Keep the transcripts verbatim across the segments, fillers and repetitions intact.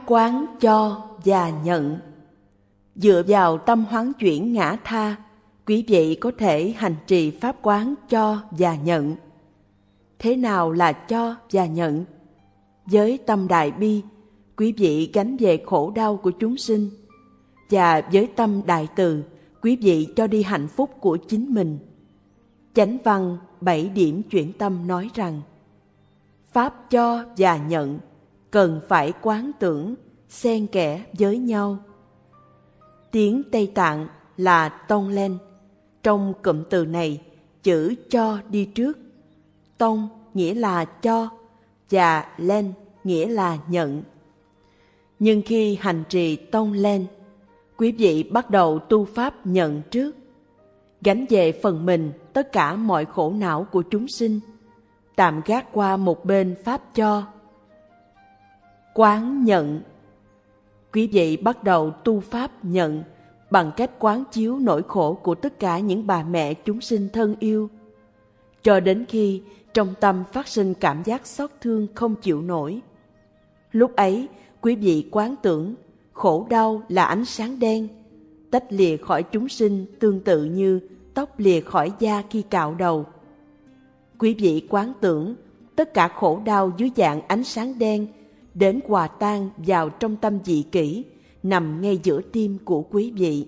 quán cho và nhận. Dựa vào tâm hoán chuyển ngã tha, quý vị có thể hành trì pháp quán cho và nhận. Thế nào là cho và nhận? Với tâm đại bi, quý vị gánh về khổ đau của chúng sinh, và với tâm đại từ, quý vị cho đi hạnh phúc của chính mình. Chánh văn bảy điểm chuyển tâm nói rằng, pháp cho và nhận cần phải quán tưởng, xen kẽ với nhau. Tiếng Tây Tạng là tông lên. Trong cụm từ này, chữ cho đi trước. Tông nghĩa là cho và lên nghĩa là nhận. Nhưng khi hành trì tông lên, quý vị bắt đầu tu pháp nhận trước, gánh về phần mình tất cả mọi khổ não của chúng sinh, tạm gác qua một bên pháp cho. Quán nhận. Quý vị bắt đầu tu pháp nhận bằng cách quán chiếu nỗi khổ của tất cả những bà mẹ chúng sinh thân yêu, cho đến khi trong tâm phát sinh cảm giác xót thương không chịu nổi. Lúc ấy, quý vị quán tưởng khổ đau là ánh sáng đen, tách lìa khỏi chúng sinh tương tự như tóc lìa khỏi da khi cạo đầu. Quý vị quán tưởng tất cả khổ đau dưới dạng ánh sáng đen đến hòa tan vào trong tâm dị kỷ nằm ngay giữa tim của quý vị.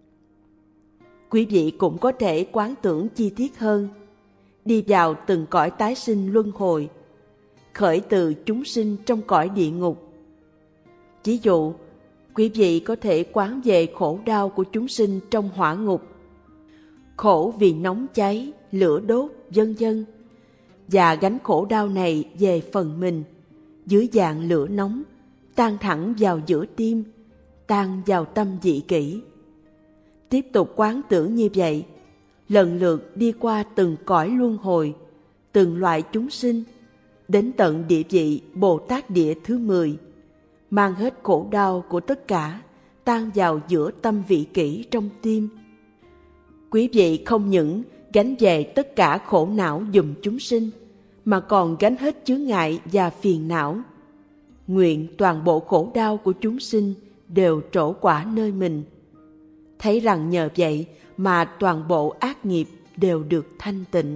Quý vị cũng có thể quán tưởng chi tiết hơn, đi vào từng cõi tái sinh luân hồi, khởi từ chúng sinh trong cõi địa ngục. Ví dụ, quý vị có thể quán về khổ đau của chúng sinh trong hỏa ngục, khổ vì nóng cháy, lửa đốt, vân vân, và gánh khổ đau này về phần mình dưới dạng lửa nóng, tan thẳng vào giữa tim, tan vào tâm dị kỷ. Tiếp tục quán tưởng như vậy, lần lượt đi qua từng cõi luân hồi, từng loại chúng sinh, đến tận địa vị Bồ Tát địa thứ mười, mang hết khổ đau của tất cả, tan vào giữa tâm vị kỷ trong tim. Quý vị không những gánh về tất cả khổ não giùm chúng sinh, mà còn gánh hết chướng ngại và phiền não. Nguyện toàn bộ khổ đau của chúng sinh đều trổ quả nơi mình. Thấy rằng nhờ vậy mà toàn bộ ác nghiệp đều được thanh tịnh.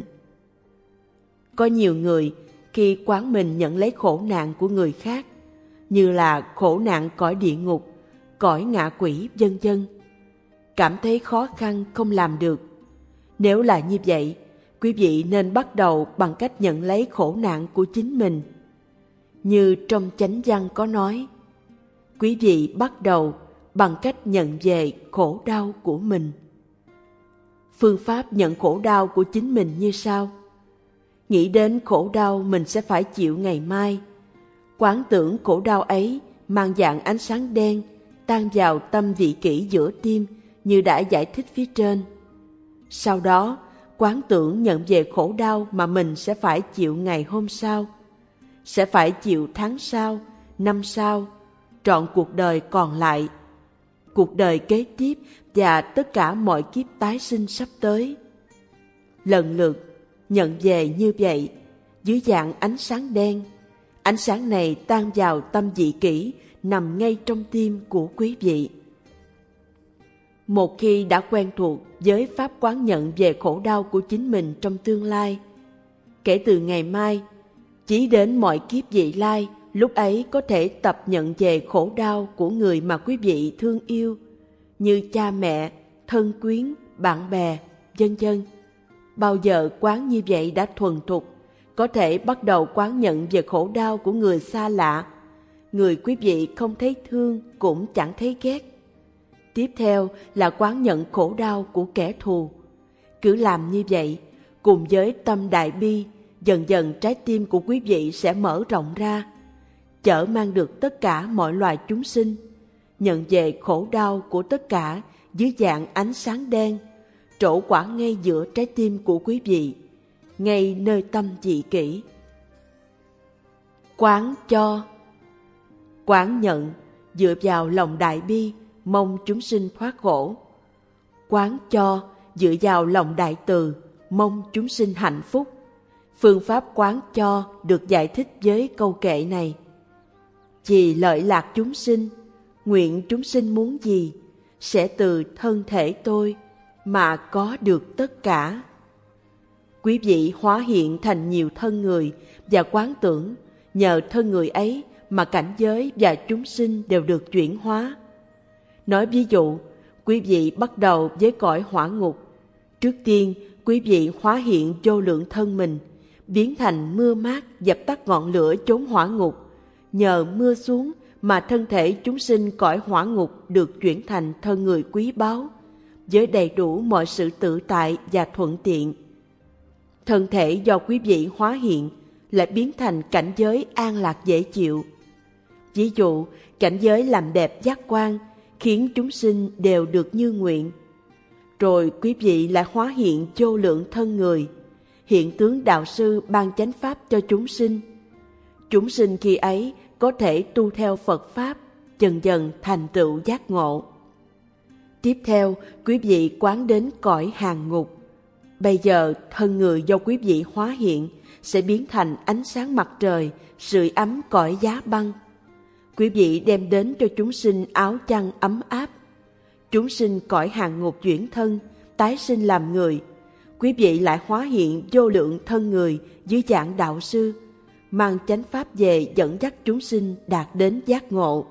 Có nhiều người khi quán mình nhận lấy khổ nạn của người khác, như là khổ nạn cõi địa ngục, cõi ngạ quỷ vân vân, cảm thấy khó khăn không làm được. Nếu là như vậy, quý vị nên bắt đầu bằng cách nhận lấy khổ nạn của chính mình. Như trong chánh văn có nói, quý vị bắt đầu bằng cách nhận về khổ đau của mình. Phương pháp nhận khổ đau của chính mình như sau. Nghĩ đến khổ đau mình sẽ phải chịu ngày mai. Quán tưởng khổ đau ấy mang dạng ánh sáng đen, tan vào tâm vị kỷ giữa tim như đã giải thích phía trên. Sau đó, quán tưởng nhận về khổ đau mà mình sẽ phải chịu ngày hôm sau, sẽ phải chịu tháng sau, năm sau, trọn cuộc đời còn lại, cuộc đời kế tiếp và tất cả mọi kiếp tái sinh sắp tới. Lần lượt nhận về như vậy dưới dạng ánh sáng đen. Ánh sáng này tan vào tâm dị kỷ nằm ngay trong tim của quý vị. Một khi đã quen thuộc với pháp quán nhận về khổ đau của chính mình trong tương lai, kể từ ngày mai, chỉ đến mọi kiếp vị lai, lúc ấy có thể tập nhận về khổ đau của người mà quý vị thương yêu, như cha mẹ, thân quyến, bạn bè, vân vân. Bao giờ quán như vậy đã thuần thục, có thể bắt đầu quán nhận về khổ đau của người xa lạ, người quý vị không thấy thương cũng chẳng thấy ghét. Tiếp theo là quán nhận khổ đau của kẻ thù. Cứ làm như vậy, cùng với tâm đại bi, dần dần trái tim của quý vị sẽ mở rộng ra, chở mang được tất cả mọi loài chúng sinh, nhận về khổ đau của tất cả dưới dạng ánh sáng đen, trổ quả ngay giữa trái tim của quý vị, ngay nơi tâm dị kỷ. Quán cho. Quán nhận dựa vào lòng đại bi, mong chúng sinh thoát khổ. Quán cho dựa vào lòng đại từ, mong chúng sinh hạnh phúc. Phương pháp quán cho được giải thích với câu kệ này. Vì lợi lạc chúng sinh, nguyện chúng sinh muốn gì, sẽ từ thân thể tôi mà có được tất cả. Quý vị hóa hiện thành nhiều thân người và quán tưởng, nhờ thân người ấy mà cảnh giới và chúng sinh đều được chuyển hóa. Nói ví dụ, quý vị bắt đầu với cõi hỏa ngục. Trước tiên, quý vị hóa hiện vô lượng thân mình, biến thành mưa mát dập tắt ngọn lửa chốn hỏa ngục. Nhờ mưa xuống mà thân thể chúng sinh cõi hỏa ngục được chuyển thành thân người quý báu, với đầy đủ mọi sự tự tại và thuận tiện. Thân thể do quý vị hóa hiện lại biến thành cảnh giới an lạc dễ chịu. Ví dụ, cảnh giới làm đẹp giác quan khiến chúng sinh đều được như nguyện. Rồi quý vị lại hóa hiện vô lượng thân người, hiện tướng đạo sư ban chánh pháp cho chúng sinh. Chúng sinh khi ấy có thể tu theo Phật Pháp, dần dần thành tựu giác ngộ. Tiếp theo, quý vị quán đến cõi hàng ngục. Bây giờ, thân người do quý vị hóa hiện sẽ biến thành ánh sáng mặt trời, sưởi ấm cõi giá băng. Quý vị đem đến cho chúng sinh áo chăn ấm áp. Chúng sinh cõi hàng ngục chuyển thân, tái sinh làm người. Quý vị lại hóa hiện vô lượng thân người dưới dạng đạo sư, mang chánh pháp về dẫn dắt chúng sinh đạt đến giác ngộ.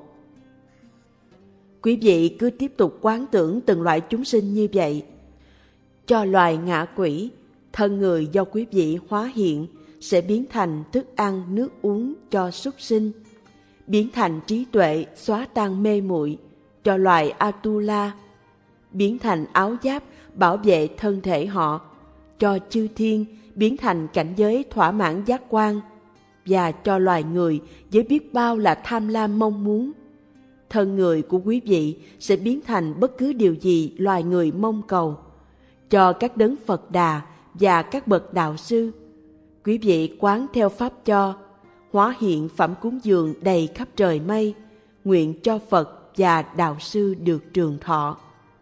Quý vị cứ tiếp tục quán tưởng từng loại chúng sinh như vậy. Cho loài ngạ quỷ, thân người do quý vị hóa hiện sẽ biến thành thức ăn nước uống cho súc sinh, biến thành trí tuệ xóa tan mê muội cho loài Atula, biến thành áo giáp bảo vệ thân thể họ cho chư thiên, biến thành cảnh giới thỏa mãn giác quan, và cho loài người với biết bao là tham lam mong muốn. Thân người của quý vị sẽ biến thành bất cứ điều gì loài người mong cầu, cho các đấng Phật Đà và các bậc đạo sư. Quý vị quán theo pháp cho, hóa hiện phẩm cúng dường đầy khắp trời mây, nguyện cho Phật và đạo sư được trường thọ.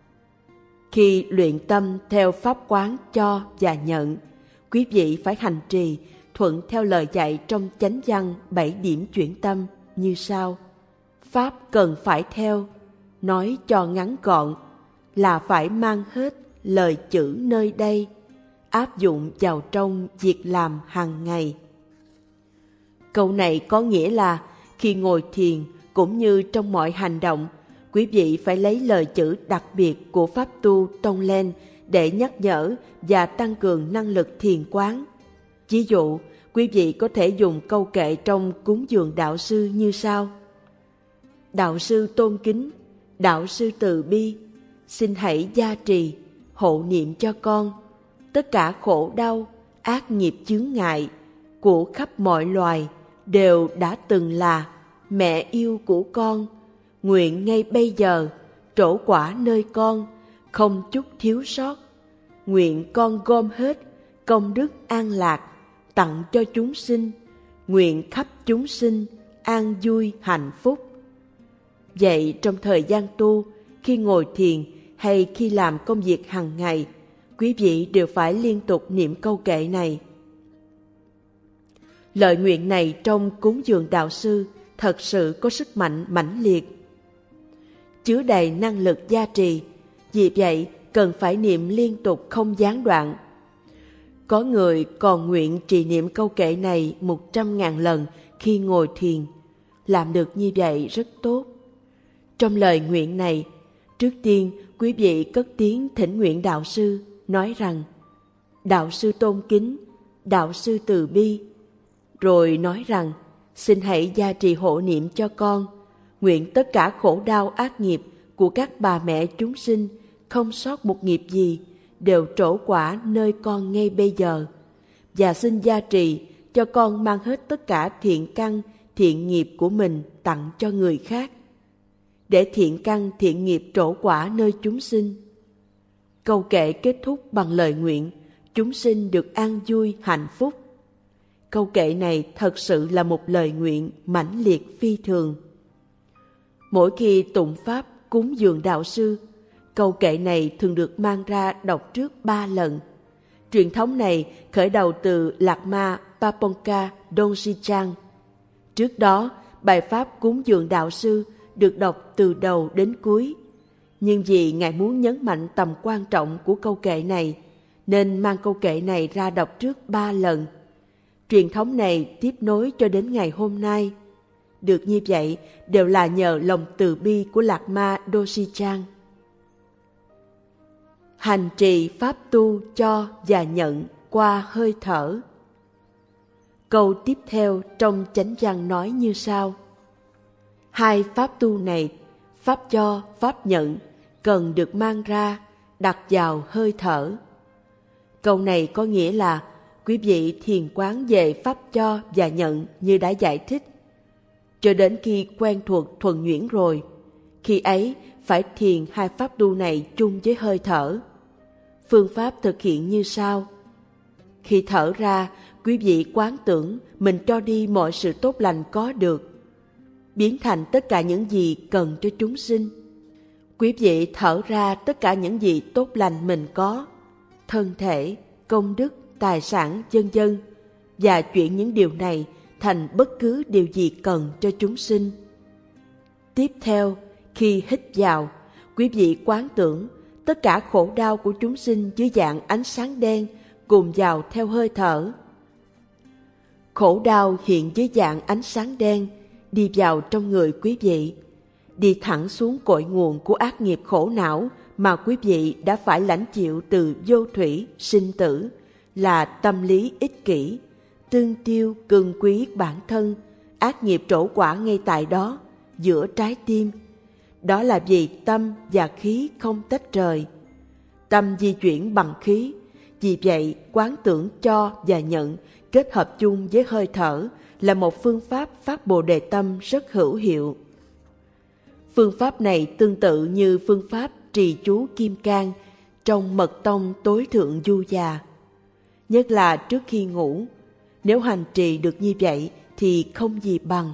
Khi luyện tâm theo pháp quán cho và nhận, quý vị phải hành trì thuận theo lời dạy trong chánh văn bảy điểm chuyển tâm như sau. Pháp cần phải theo, nói cho ngắn gọn, là phải mang hết lời chữ nơi đây, áp dụng vào trong việc làm hàng ngày. Câu này có nghĩa là khi ngồi thiền cũng như trong mọi hành động, quý vị phải lấy lời chữ đặc biệt của pháp tu Tonglen để nhắc nhở và tăng cường năng lực thiền quán. Ví dụ, quý vị có thể dùng câu kệ trong cúng dường đạo sư như sau. Đạo sư tôn kính, đạo sư từ bi, xin hãy gia trì, hộ niệm cho con. Tất cả khổ đau, ác nghiệp chướng ngại của khắp mọi loài đều đã từng là mẹ yêu của con. Nguyện ngay bây giờ trổ quả nơi con, không chút thiếu sót. Nguyện con gom hết công đức an lạc tặng cho chúng sinh. Nguyện khắp chúng sinh an vui hạnh phúc. Vậy trong thời gian tu, khi ngồi thiền hay khi làm công việc hàng ngày, quý vị đều phải liên tục niệm câu kệ này. Lợi nguyện này trong cúng dường đạo sư thật sự có sức mạnh mãnh liệt, chứa đầy năng lực gia trì, vì vậy cần phải niệm liên tục không gián đoạn. Có người còn nguyện trì niệm câu kệ này một trăm ngàn lần khi ngồi thiền. Làm được như vậy rất tốt. Trong lời nguyện này, trước tiên quý vị cất tiếng thỉnh nguyện đạo sư, nói rằng đạo sư tôn kính, đạo sư từ bi. Rồi nói rằng xin hãy gia trì hộ niệm cho con. Nguyện tất cả khổ đau ác nghiệp của các bà mẹ chúng sinh, không sót một nghiệp gì, đều trổ quả nơi con ngay bây giờ. Và xin gia trì cho con mang hết tất cả thiện căn, thiện nghiệp của mình tặng cho người khác, để thiện căn, thiện nghiệp trổ quả nơi chúng sinh. Câu kệ kết thúc bằng lời nguyện chúng sinh được an vui, hạnh phúc. Câu kệ này thật sự là một lời nguyện mãnh liệt phi thường. Mỗi khi tụng pháp cúng dường đạo sư, câu kệ này thường được mang ra đọc trước ba lần. Truyền thống này khởi đầu từ Lạc Ma Paponka Dongsichang. Trước đó, bài pháp cúng dường đạo sư được đọc từ đầu đến cuối. Nhưng vì Ngài muốn nhấn mạnh tầm quan trọng của câu kệ này, nên mang câu kệ này ra đọc trước ba lần. Truyền thống này tiếp nối cho đến ngày hôm nay. Được như vậy đều là nhờ lòng từ bi của Lạc Ma Dosichan. Hành trì pháp tu cho và nhận qua hơi thở. Câu tiếp theo trong chánh văn nói như sau: hai pháp tu này, pháp cho, pháp nhận, cần được mang ra, đặt vào hơi thở. Câu này có nghĩa là quý vị thiền quán về pháp cho và nhận như đã giải thích. Cho đến khi quen thuộc thuần nhuyễn rồi, khi ấy phải thiền hai pháp tu này chung với hơi thở. Phương pháp thực hiện như sau: khi thở ra, quý vị quán tưởng mình cho đi mọi sự tốt lành có được, biến thành tất cả những gì cần cho chúng sinh. Quý vị thở ra tất cả những gì tốt lành mình có, thân thể, công đức, tài sản, vân vân, và chuyển những điều này thành bất cứ điều gì cần cho chúng sinh. Tiếp theo, khi hít vào, quý vị quán tưởng tất cả khổ đau của chúng sinh dưới dạng ánh sáng đen cùng vào theo hơi thở. Khổ đau hiện dưới dạng ánh sáng đen đi vào trong người quý vị, đi thẳng xuống cội nguồn của ác nghiệp khổ não mà quý vị đã phải lãnh chịu từ vô thủy, sinh tử, là tâm lý ích kỷ, tương tiêu, cường quý bản thân, ác nghiệp trổ quả ngay tại đó, giữa trái tim. Đó là vì tâm và khí không tách rời. Tâm di chuyển bằng khí, vì vậy quán tưởng cho và nhận kết hợp chung với hơi thở là một phương pháp phát Bồ Đề tâm rất hữu hiệu. Phương pháp này tương tự như phương pháp trì chú Kim Cang trong mật tông tối thượng Du Già. Nhất là trước khi ngủ, nếu hành trì được như vậy thì không gì bằng.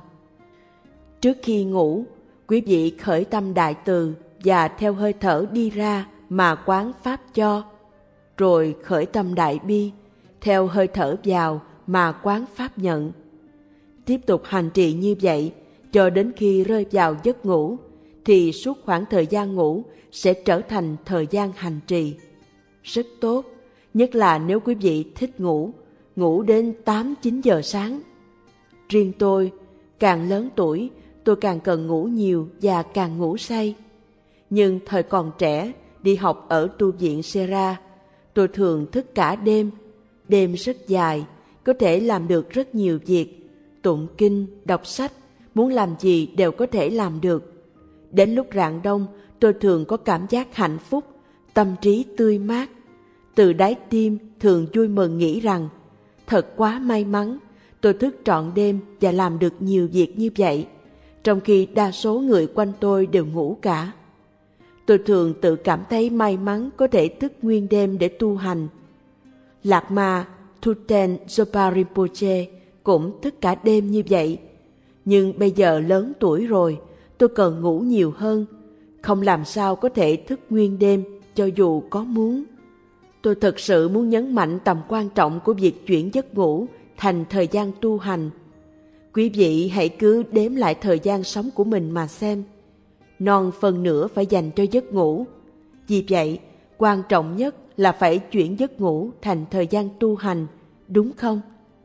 Trước khi ngủ, quý vị khởi tâm đại từ và theo hơi thở đi ra mà quán pháp cho, rồi khởi tâm đại bi, theo hơi thở vào mà quán pháp nhận. Tiếp tục hành trì như vậy cho đến khi rơi vào giấc ngủ, thì suốt khoảng thời gian ngủ sẽ trở thành thời gian hành trì. Rất tốt, nhất là nếu quý vị thích ngủ, ngủ đến tám chín giờ sáng. Riêng tôi, càng lớn tuổi, tôi càng cần ngủ nhiều và càng ngủ say. Nhưng thời còn trẻ, đi học ở tu viện Sera, tôi thường thức cả đêm. Đêm rất dài, có thể làm được rất nhiều việc. Tụng kinh, đọc sách, muốn làm gì đều có thể làm được. Đến lúc rạng đông, tôi thường có cảm giác hạnh phúc, tâm trí tươi mát. Từ đáy tim thường vui mừng nghĩ rằng, thật quá may mắn, tôi thức trọn đêm và làm được nhiều việc như vậy, trong khi đa số người quanh tôi đều ngủ cả. Tôi thường tự cảm thấy may mắn có thể thức nguyên đêm để tu hành. Lạc Ma Thuten Zopa Rinpoche cũng thức cả đêm như vậy. Nhưng bây giờ lớn tuổi rồi, tôi cần ngủ nhiều hơn, không làm sao có thể thức nguyên đêm cho dù có muốn. Tôi thực sự muốn nhấn mạnh tầm quan trọng của việc chuyển giấc ngủ thành thời gian tu hành. Quý vị hãy cứ đếm lại thời gian sống của mình mà xem. Non phần nửa phải dành cho giấc ngủ. Vì vậy, quan trọng nhất là phải chuyển giấc ngủ thành thời gian tu hành, đúng không?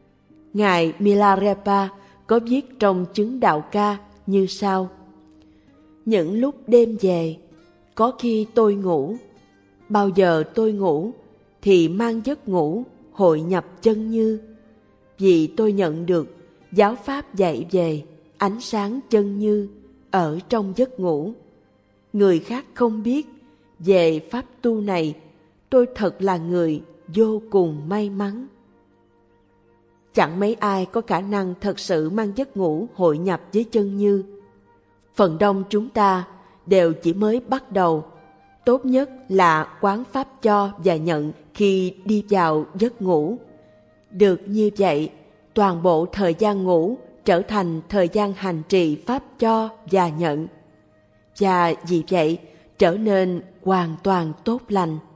Ngài Milarepa có viết trong chứng đạo ca như sau: những lúc đêm về, có khi tôi ngủ. Bao giờ tôi ngủ thì mang giấc ngủ hội nhập chân như. Vì tôi nhận được giáo pháp dạy về ánh sáng chân như ở trong giấc ngủ. Người khác không biết về pháp tu này, tôi thật là người vô cùng may mắn. Chẳng mấy ai có khả năng thật sự mang giấc ngủ hội nhập với chân như. Phần đông chúng ta đều chỉ mới bắt đầu. Tốt nhất là quán pháp cho và nhận khi đi vào giấc ngủ. Được như vậy, toàn bộ thời gian ngủ trở thành thời gian hành trì pháp cho và nhận. Và vì vậy trở nên hoàn toàn tốt lành.